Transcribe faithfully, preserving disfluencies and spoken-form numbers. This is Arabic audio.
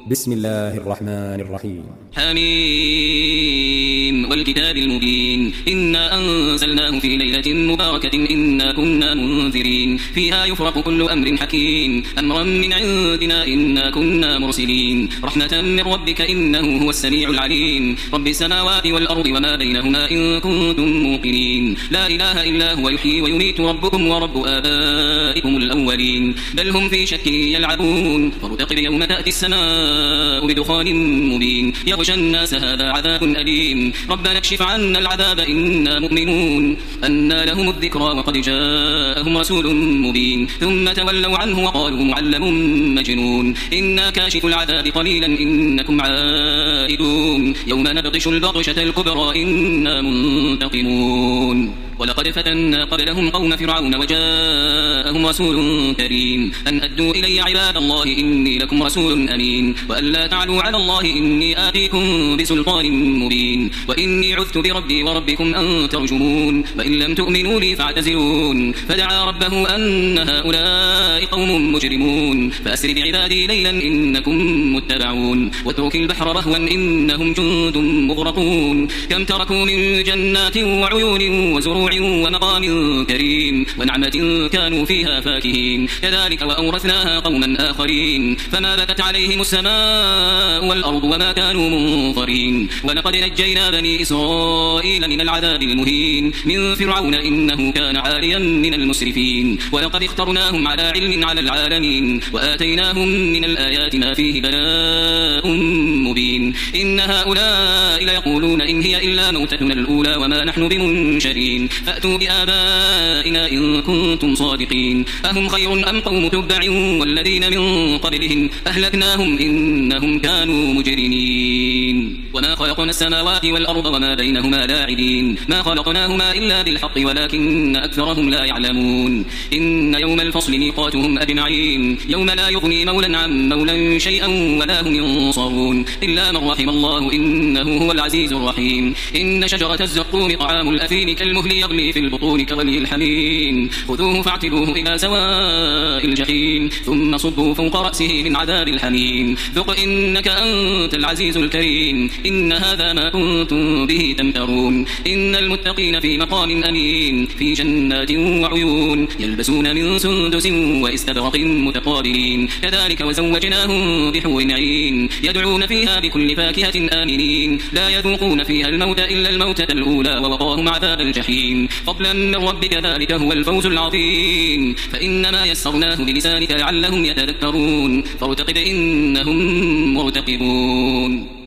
بسم الله الرحمن الرحيم. حميم والكتاب المبين إنا أنزلناه في ليلة مباركة إنا كنا منذرين فيها يفرق كل أمر حكيم أمرا من عندنا إنا كنا مرسلين رحمة من ربك إنه هو السميع العليم رب السماوات والأرض وما بينهما إن كنتم موقنين لا إله إلا هو يحيي ويميت ربكم ورب آبائكم الأولين بل هم في شك يلعبون فارتقب يوم تأتي السماء بدخان مبين يغشى الناس هذا عذاب أليم ربنا اكشف عنا العذاب إنا مؤمنون أنى لهم الذكرى وقد جاءهم رسول مبين ثم تولوا عنه وقالوا معلم مجنون إنا كاشف العذاب قليلا إنكم عائدون يوم نبطش البطشة الكبرى إنا منتقمون ولقد فتنا قبلهم قوم فرعون وجاءهم رسول كريم أن أدوا إلي عباد الله إني لكم رسول أمين وأن لا تعلوا على الله إني آتيكم بسلطان مبين وإني عذت بربي وربكم أن ترجمون وإن لم تؤمنوا لي فاعتزلون فدعا ربه أن هؤلاء قوم مجرمون فأسر بعبادي ليلا إنكم متبعون واترك البحر رهوا إنهم جند مغرقون كم تركوا من جنات وعيون وزروع ومقام كريم ونعمة كانوا فيها فاكهين كذلك وأورثناها قوما آخرين فما بكت عليهم السماء والأرض وما كانوا منظرين ولقد نجينا بني إسرائيل من العذاب المهين من فرعون إنه كان عاليا من المسرفين ولقد اخترناهم على علم على العالمين وآتيناهم من الآيات ما فيه بلاء مبين إن هؤلاء ليقولون إن هي إلا موتتنا الأولى وما نحن بمنشرين فأتوا بآبائنا إن كنتم صادقين أهم خير أم قوم تبع والذين من قبلهم أهلكناهم إنهم كانوا مجرمين وما خلقنا السماوات والأرض وما بينهما لاعبين ما خلقناهما إلا بالحق ولكن أكثرهم لا يعلمون إن يوم الفصل ميقاتهم أجمعين يوم لا يغني مولا عن مولا شيئا ولا هم ينصرون إلا من رحم الله إنه هو العزيز الرحيم إن شجرة الزقوم طعام الأثيم كالمهل يغلي في البطون كغلي الحميم خذوه فاعتلوه إلى سواء الجحيم ثم صبوا فوق رأسه من عذاب الحميم ذق إنك أنت العزيز الكريم إن هذا ما كنتم به تمترون إن المتقين في مقام أمين في جنات وعيون يلبسون من سندس واستبرق متقابلين كذلك وزوجناهم بحور عين يدعون فيها بكل فاكهة آمنين لا يذوقون فيها الموت إلا الموتة الأولى ووقاهم عذاب الجحيم فضلا من ربك ذلك هو الفوز العظيم فإنما يسرناه بلسانك لعلهم يتذكرون فارتقب إنهم مرتقبون.